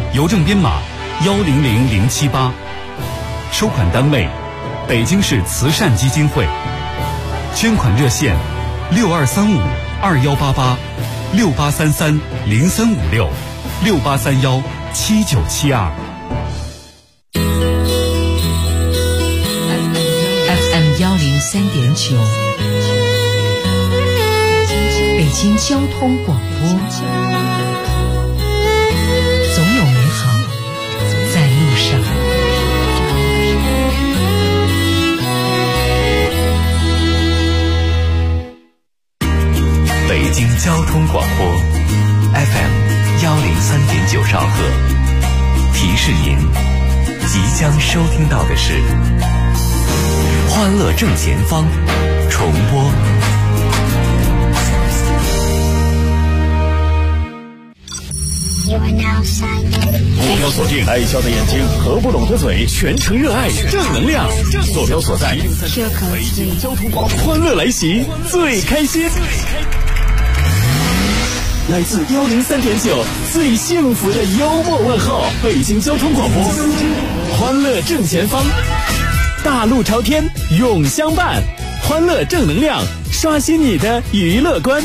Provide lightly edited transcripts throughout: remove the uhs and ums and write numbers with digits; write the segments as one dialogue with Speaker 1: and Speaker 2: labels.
Speaker 1: 邮政编码100078，收款单位北京市慈善基金会，捐款热线6235-2833-0356-6831-7972。
Speaker 2: FM 103.9，北京交通广播，总有美好在路上。
Speaker 3: 北京交通广播 FM 103.9兆赫，提示您即将收听到的是欢乐正前方重播。
Speaker 4: 目标锁定，爱笑的眼睛和不拢的嘴，全程热爱正能量。坐标所在，北京交通广播，欢乐来袭，最开心。来自103.9最幸福的幽默问候，北京交通广播，欢乐正前方，大路朝天永相伴，欢乐正能量，刷新你的娱乐观。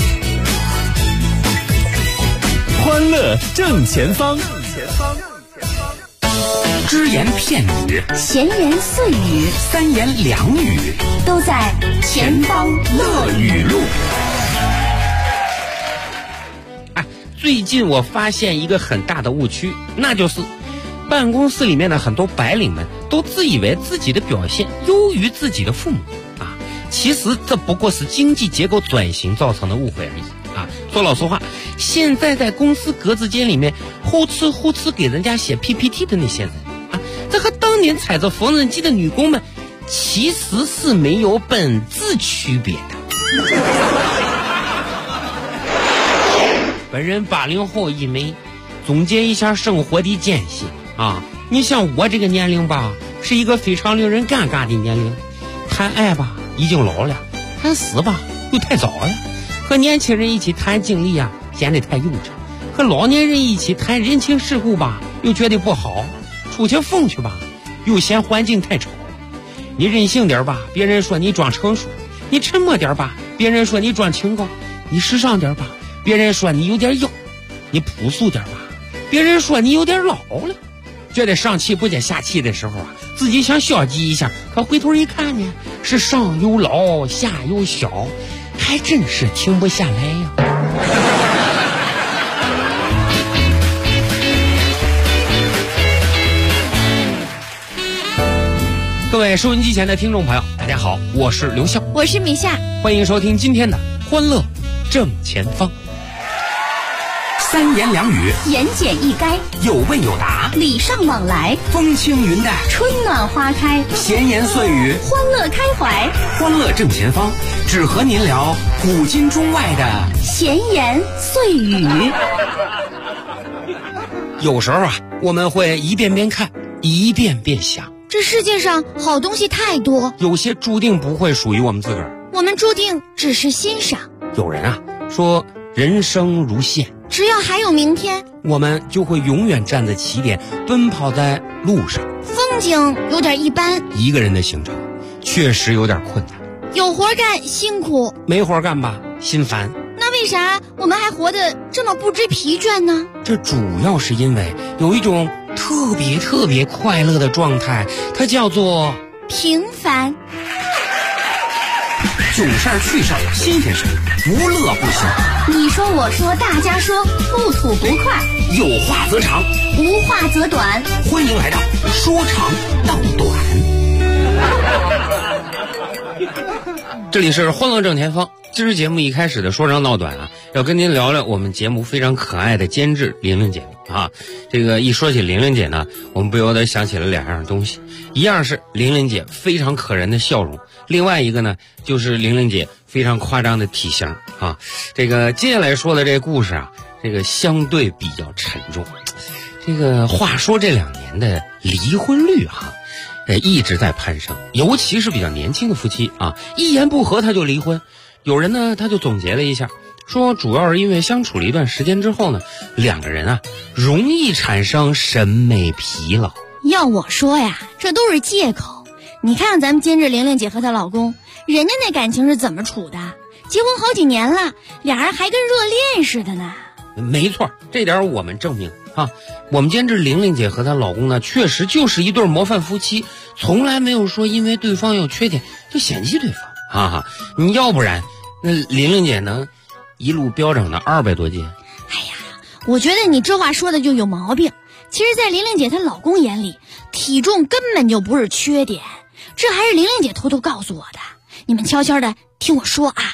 Speaker 4: 欢乐正前方，
Speaker 3: 只言片语，
Speaker 5: 闲言碎语，
Speaker 3: 三言两语，
Speaker 5: 都在前方乐语录。
Speaker 6: 最近我发现一个很大的误区，那就是办公室里面的很多白领们都自以为自己的表现优于自己的父母啊，其实这不过是经济结构转型造成的误会而已啊。说老实话，现在在公司格子间里面呼哧给人家写 PPT 的那些人啊，这和当年踩着缝纫机的女工们其实是没有本质区别的。本人80后一枚，总结一下生活的艰辛啊！你像我这个年龄吧，是一个非常令人尴尬的年龄。谈爱吧，已经老了；谈死吧，又太早了。和年轻人一起谈经历啊，显得太幼稚；和老年人一起谈人情世故吧，又觉得不好。出去疯去吧，又嫌环境太吵。你任性点吧，别人说你装成熟；你沉默点吧，别人说你装清高；你时尚点吧，别人说你有点妖；你朴素点吧，别人说你有点老了。觉得上气不接下气的时候啊，自己想消极一下，可回头一看呢，是上有老下有小，还真是停不下来呀。各位收音机前的听众朋友，大家好，我是刘笑，
Speaker 5: 我是米夏，
Speaker 6: 欢迎收听今天的欢乐正前方。
Speaker 3: 三言两语，
Speaker 5: 言简意赅，
Speaker 3: 有问有答，
Speaker 5: 礼尚往来，
Speaker 3: 风轻云淡，
Speaker 5: 春暖花开，
Speaker 3: 闲言碎语，
Speaker 5: 欢乐开怀。
Speaker 3: 欢乐正前方，只和您聊古今中外的
Speaker 5: 闲言碎语。
Speaker 6: 有时候啊，我们会一遍遍看，一遍遍想，
Speaker 5: 这世界上好东西太多，
Speaker 6: 有些注定不会属于我们自个儿，
Speaker 5: 我们注定只是欣赏。
Speaker 6: 有人啊说人生如线，
Speaker 5: 只要还有明天，
Speaker 6: 我们就会永远站在起点，奔跑在路上。
Speaker 5: 风景有点一般，
Speaker 6: 一个人的行程确实有点困难，
Speaker 5: 有活干辛苦，
Speaker 6: 没活干吧心烦。
Speaker 5: 那为啥我们还活得这么不知疲倦呢？
Speaker 6: 这主要是因为有一种特别快乐的状态，它叫做
Speaker 5: 平凡。
Speaker 3: 囧事儿趣事儿新鲜事儿，无乐不行。
Speaker 5: 你说我说大家说，不吐不快，
Speaker 3: 有话则长，
Speaker 5: 无话则短。
Speaker 3: 欢迎来到说长道短。
Speaker 6: 这里是欢乐正前方。今儿节目一开始的说长道短啊，要跟您聊聊我们节目非常可爱的监制玲玲姐啊。这个一说起玲玲姐呢，我们不由得想起了两样东西，一样是玲玲姐非常可人的笑容，另外一个呢就是玲玲姐非常夸张的体型啊。这个接下来说的这个故事啊，这个相对比较沉重。这个话说这2年的离婚率哈，一直在攀升，尤其是比较年轻的夫妻啊，一言不合他就离婚。有人呢他就总结了一下， 说主要是因为相处了一段时间之后呢，两个人啊容易产生审美疲劳。
Speaker 5: 要我说呀，这都是借口。你看看咱们监制玲玲姐和她老公，人家那感情是怎么处的？结婚好几年了，俩人还跟热恋似的呢。
Speaker 6: 没错，这点我们证明啊。我们监制玲玲姐和她老公呢，确实就是一对模范夫妻，从来没有说因为对方有缺点就嫌弃对方啊。你要不然，那玲玲姐能一路飙涨到200多斤？
Speaker 5: 哎呀，我觉得你这话说的就有毛病。其实，在玲玲姐她老公眼里，体重根本就不是缺点，这还是玲玲姐偷偷告诉我的。你们悄悄的听我说啊。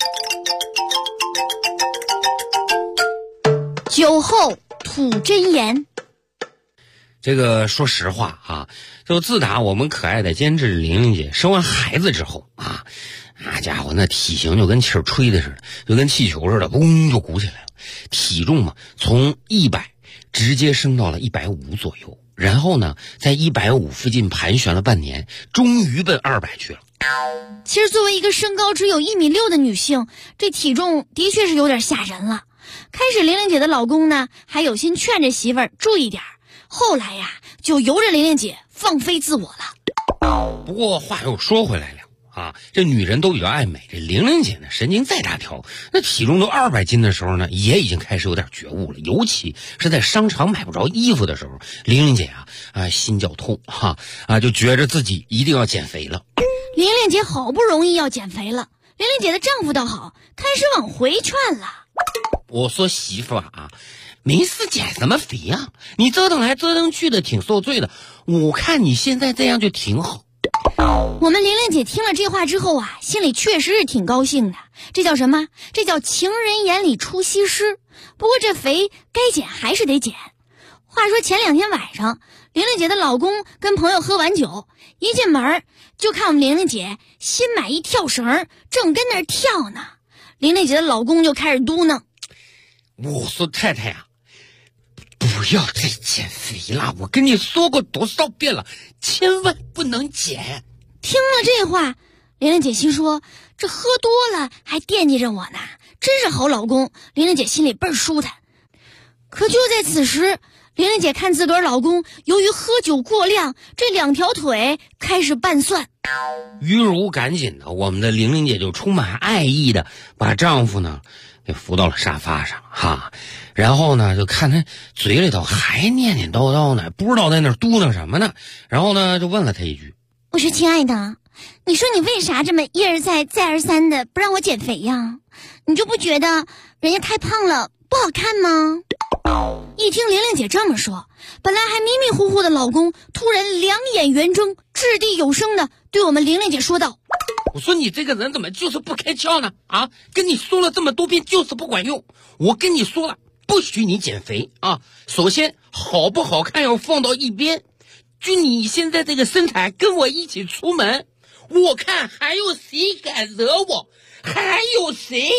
Speaker 5: 酒后吐真言。
Speaker 6: 这个说实话啊，就自打我们可爱的监制玲玲姐生完孩子之后啊，那家伙那体型就跟气儿吹的似的，就跟气球似的，嘣就鼓起来了。体重嘛，从100直接升到了150左右，然后呢，在150附近盘旋了半年，终于奔200去了。
Speaker 5: 其实作为一个身高只有1.6米的女性，这体重的确是有点吓人了。开始玲玲姐的老公呢，还有心劝着媳妇儿注意点，后来呀，就由着玲玲姐放飞自我了。
Speaker 6: 不过话又说回来了啊，这女人都比较爱美，这玲玲姐呢神经再大条，那体重都200斤的时候呢，也已经开始有点觉悟了。尤其是在商场买不着衣服的时候，玲玲姐心绞痛就觉着自己一定要减肥了。
Speaker 5: 玲玲姐好不容易要减肥了，玲玲姐的丈夫倒好，开始往回劝了。
Speaker 6: 我说媳妇没事减什么肥啊，你折腾来折腾去的挺受罪的，我看你现在这样就挺好。
Speaker 5: 我们玲玲姐听了这话之后心里确实是挺高兴的。这叫什么？这叫情人眼里出西施。不过这肥该减还是得减。话说前2天晚上，玲玲姐的老公跟朋友喝完酒，一进门就看我们玲玲姐新买一跳绳，正跟那儿跳呢。玲玲姐的老公就开始嘟囔：
Speaker 6: 我说太太不要再减肥了，我跟你说过多少遍了，千万不能减。
Speaker 5: 听了这话，玲玲姐心说，这喝多了还惦记着我呢，真是好老公。玲玲姐心里倍儿舒坦。可就在此时，玲玲姐看自个儿老公由于喝酒过量，这2条腿开始拌蒜。
Speaker 6: 于如赶紧的，我们的玲玲姐就充满爱意的把丈夫呢给扶到了沙发上然后呢就看他嘴里头还念念叨叨呢，不知道在那嘟囔什么呢，然后呢就问了他一句：
Speaker 5: 我说亲爱的，你说你为啥这么一而再再而三的不让我减肥呀？你就不觉得人家太胖了不好看吗？一听玲玲姐这么说，本来还迷迷糊糊的老公突然两眼圆睁，掷地有声的对我们玲玲姐说道：
Speaker 6: 我说你这个人怎么就是不开窍呢？跟你说了这么多遍就是不管用。我跟你说了，不许你减肥首先好不好看要放到一边，就你现在这个身材跟我一起出门，我看还有谁敢惹我？还有谁？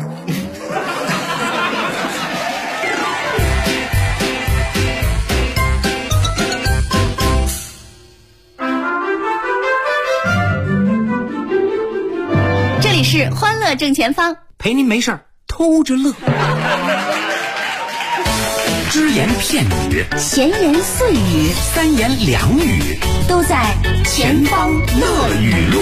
Speaker 2: 这里是欢乐正前方，
Speaker 3: 陪您没事儿偷着乐。只言片语，
Speaker 2: 闲言碎语，
Speaker 3: 三言两语，
Speaker 2: 都在前方乐语录。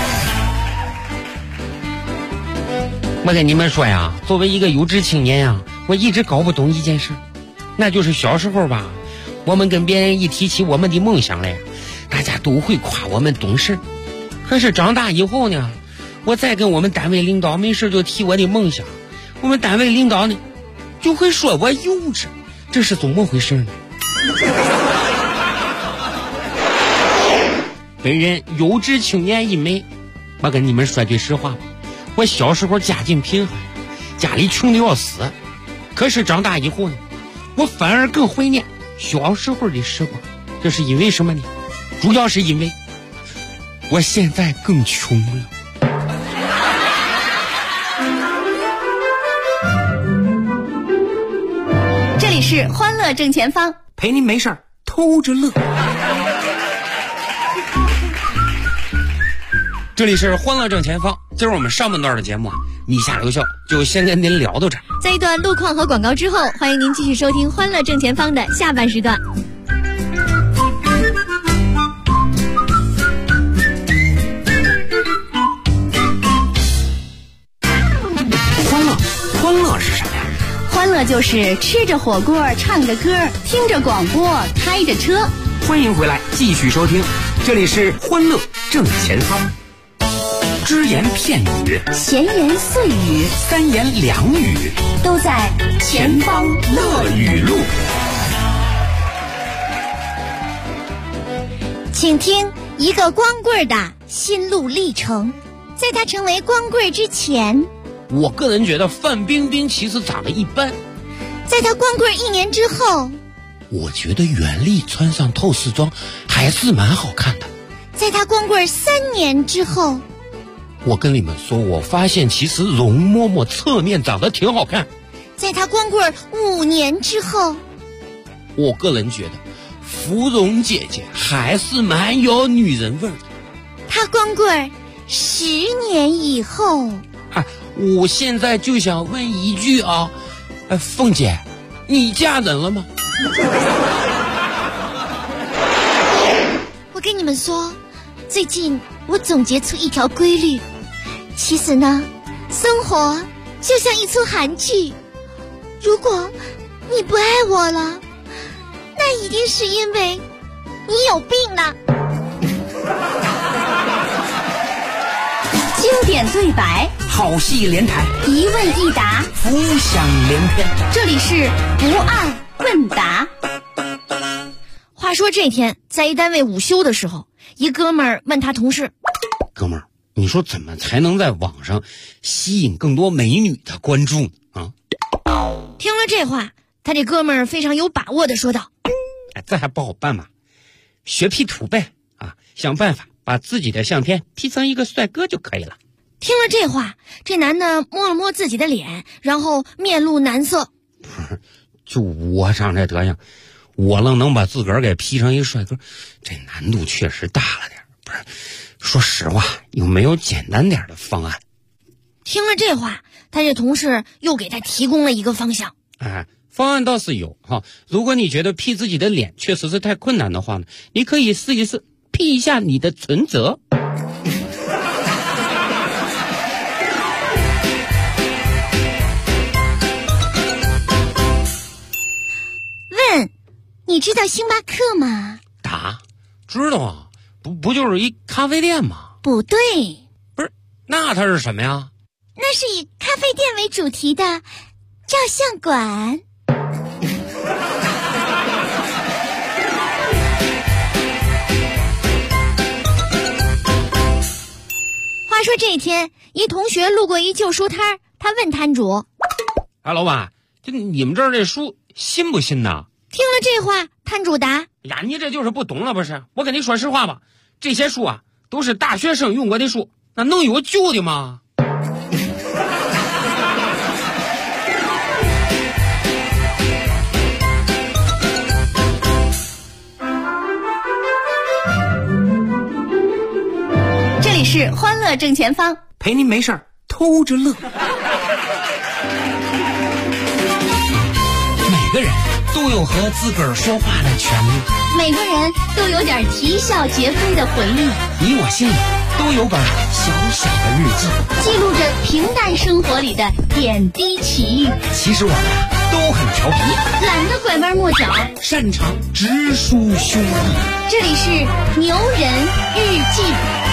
Speaker 6: 我跟你们说呀，作为一个有志青年我一直搞不懂一件事，那就是小时候吧，我们跟别人一提起我们的梦想来，大家都会夸我们懂事。可是长大以后呢，我再跟我们单位领导没事就提我的梦想，我们单位领导呢就会说我幼稚，这是怎么回事呢？本人有志青年一枚，我跟你们说句实话吧，我小时候家境贫寒，家里穷的要死。可是长大以后呢，我反而更怀念小时候的时光。这是因为什么呢？主要是因为我现在更穷了。
Speaker 2: 这里是欢乐正前方，
Speaker 3: 陪您没事儿偷着乐。
Speaker 6: 这里是欢乐正前方。今儿我们上半段的节目啊，你下留校就先跟您聊到这儿。
Speaker 5: 在一段路况和广告之后，欢迎您继续收听欢乐正前方的下半时段。
Speaker 6: 欢乐是什么呀？
Speaker 5: 欢乐就是吃着火锅，唱着歌，听着广播，开着车。
Speaker 7: 欢迎回来，继续收听，这里是欢乐正前方。只言片语，
Speaker 5: 闲言碎语，
Speaker 7: 三言两语，
Speaker 5: 都在前方
Speaker 7: 乐语录。
Speaker 5: 请听一个光棍的心路历程。在他成为光棍之前，
Speaker 6: 我个人觉得范冰冰其实长得一般。
Speaker 5: 在他光棍1年之后，
Speaker 6: 我觉得袁立穿上透视装还是蛮好看的。
Speaker 5: 在他光棍3年之后，
Speaker 6: 我跟你们说，我发现其实容嬷嬷侧面长得挺好看。
Speaker 5: 在他光棍5年之后，
Speaker 6: 我个人觉得芙蓉姐姐还是蛮有女人味的。
Speaker 5: 他光棍10年以后，
Speaker 6: 我现在就想问一句啊，凤姐，你嫁人了吗？
Speaker 5: 我跟你们说，最近我总结出一条规律，其实呢，生活就像一出韩剧，如果你不爱我了，那一定是因为你有病呢。经典对白，
Speaker 7: 好戏连台，
Speaker 5: 一问一答，
Speaker 7: 浮想联翩。
Speaker 5: 这里是不二问答。话说这天，在一单位午休的时候，一哥们儿问他同事：
Speaker 6: 哥们儿，你说怎么才能在网上吸引更多美女的关注呢？
Speaker 5: 听了这话，他这哥们儿非常有把握的说道：
Speaker 6: 这还不好办嘛，学 P 图呗，想办法把自己的相片 P 成一个帅哥就可以了。
Speaker 5: 听了这话，这男的摸了摸自己的脸，然后面露难色。
Speaker 6: 不是，就我长这德行，我能把自个儿给 P 成一个帅哥，这难度确实大了点。不是，说实话，有没有简单点的方案？
Speaker 5: 听了这话，他这同事又给他提供了一个方向。
Speaker 6: 方案倒是有哈。如果你觉得 P 自己的脸确实是太困难的话呢，你可以试一试 P 一下你的存折。
Speaker 5: 问，你知道星巴克吗？
Speaker 6: 答，知道啊，不就是一咖啡店吗？
Speaker 5: 不对，
Speaker 6: 不是，那它是什么呀？
Speaker 5: 那是以咖啡店为主题的照相馆。话说这一天，一同学路过一旧书摊，他问摊主：
Speaker 6: 老板，就你们这儿这书新不新呐？
Speaker 5: 听了这话，摊主答：
Speaker 6: 呀，你这就是不懂了不是？我跟你说实话吧，这些书啊都是大学生用过的书，那能有旧的吗？
Speaker 5: 这里是欢乐正前方，
Speaker 7: 陪您没事儿偷着乐。每个人都有和自个儿说话的权利，
Speaker 5: 每个人都有点啼笑皆非的回忆，
Speaker 7: 你我心里都有本小小的日记，
Speaker 5: 记录着平淡生活里的点滴奇遇。
Speaker 7: 其实我们都很调皮，
Speaker 5: 懒得拐弯抹角，
Speaker 7: 擅长直抒胸臆。
Speaker 5: 这里是牛人日记。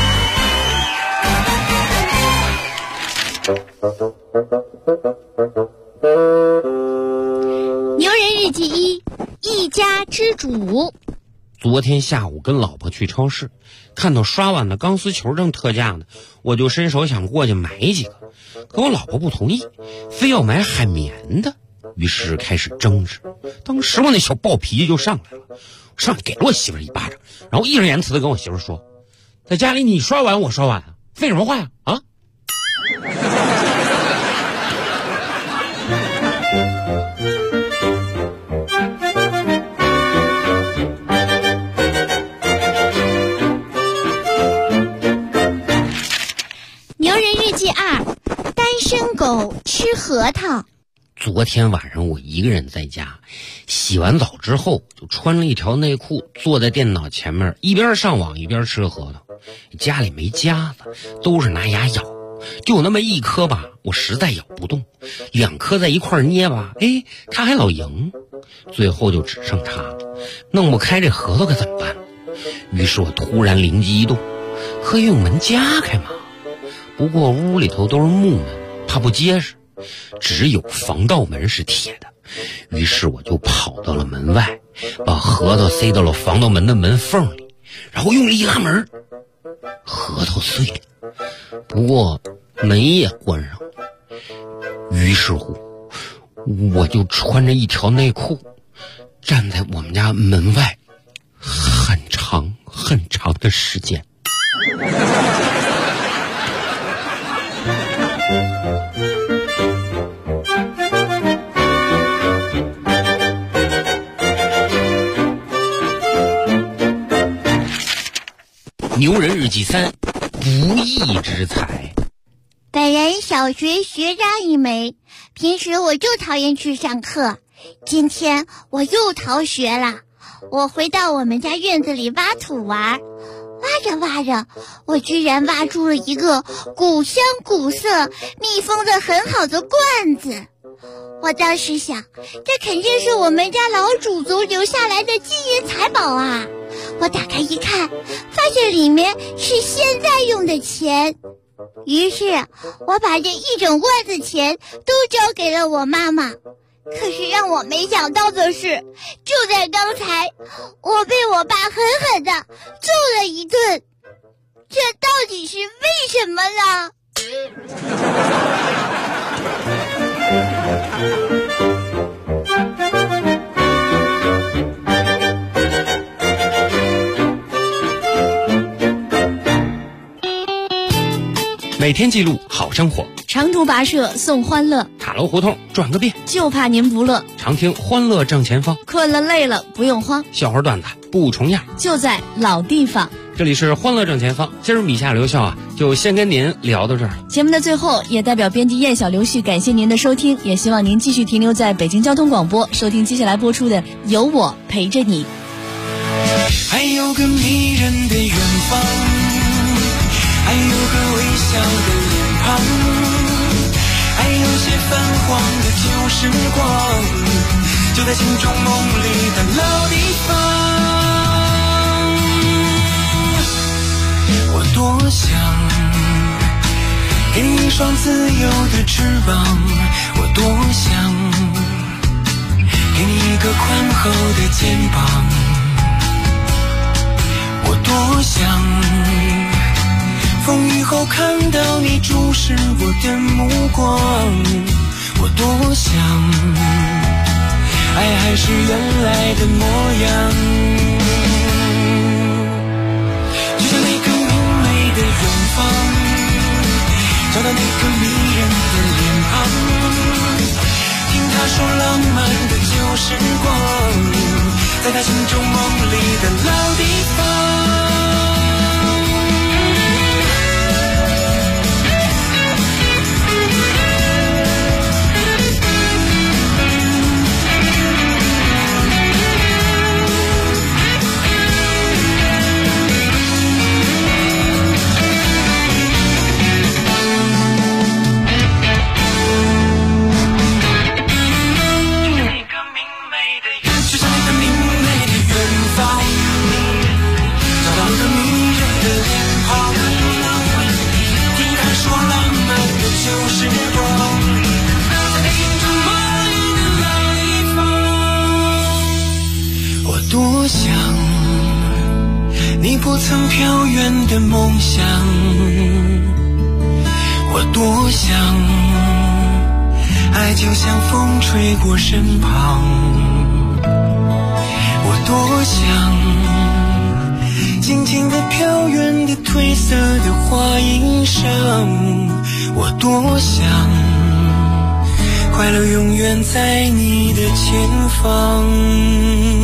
Speaker 5: 牛人日记1，一家之主。
Speaker 6: 昨天下午跟老婆去超市，看到刷碗的钢丝球正特价呢，我就伸手想过去买几个，可我老婆不同意，非要买海绵的，于是开始争执。当时我那小暴脾气就上来了，上去给了我媳妇一巴掌，然后义正言辞的跟我媳妇说：“在家里你刷碗我刷碗，废什么话呀？啊！”
Speaker 5: 狗吃核桃。
Speaker 6: 昨天晚上我一个人在家，洗完澡之后就穿了一条内裤，坐在电脑前面一边上网一边吃核桃。家里没夹子，都是拿牙咬，就有那么一颗吧，我实在咬不动，2颗在一块捏吧，它还老赢，最后就只剩它了，弄不开这核桃可怎么办？于是我突然灵机一动，可以用门夹开嘛。不过屋里头都是木门，怕不结实，只有防盗门是铁的。于是我就跑到了门外，把核桃塞到了防盗门的门缝里，然后用力一拉门，核桃碎了，不过门也关上了。于是乎我就穿着一条内裤站在我们家门外很长很长的时间。牛人日记3，不义之财。
Speaker 5: 本人小学学渣一枚，平时我就讨厌去上课，今天我又逃学了。我回到我们家院子里挖土玩，挖着挖着，我居然挖出了一个古香古色、密封的很好的罐子。我当时想，这肯定是我们家老祖宗留下来的金银财宝啊！我打开一看，发现里面是现在用的钱。于是我把这一整罐子钱都交给了我妈妈。可是让我没想到的是，就在刚才，我被我爸狠狠地揍了一顿。这到底是为什么呢？
Speaker 6: 每天记录好生活，
Speaker 2: 长途跋涉送欢乐，
Speaker 6: 塔楼胡同转个遍，
Speaker 2: 就怕您不乐。
Speaker 6: 常听欢乐正前方，
Speaker 2: 困了累了不用慌，
Speaker 6: 笑话段子不重样，
Speaker 2: 就在老地方。
Speaker 6: 这里是欢乐正前方，今儿米夏刘笑就先跟您聊到这儿。
Speaker 2: 节目的最后，也代表编辑燕小刘旭感谢您的收听，也希望您继续停留在北京交通广播，收听接下来播出的《有我陪着你》。
Speaker 8: 还有个迷人的远方，还有个微笑的脸庞，还有些泛黄的旧时光，就在心中梦里的老地方。我多想给你一双自由的翅膀，我多想给你一个宽厚的肩膀，我多想风雨后看到你注视我的目光，我多想爱还是原来的模样，就像那个明媚的远方，找到那个迷人的脸庞，听他说浪漫的旧时光，在他心中梦里的老地方。多想你不曾飘远的梦想，我多想爱就像风吹过身旁，我多想静静地飘远的褪色的花衣裳，我多想快乐永远在你的前方。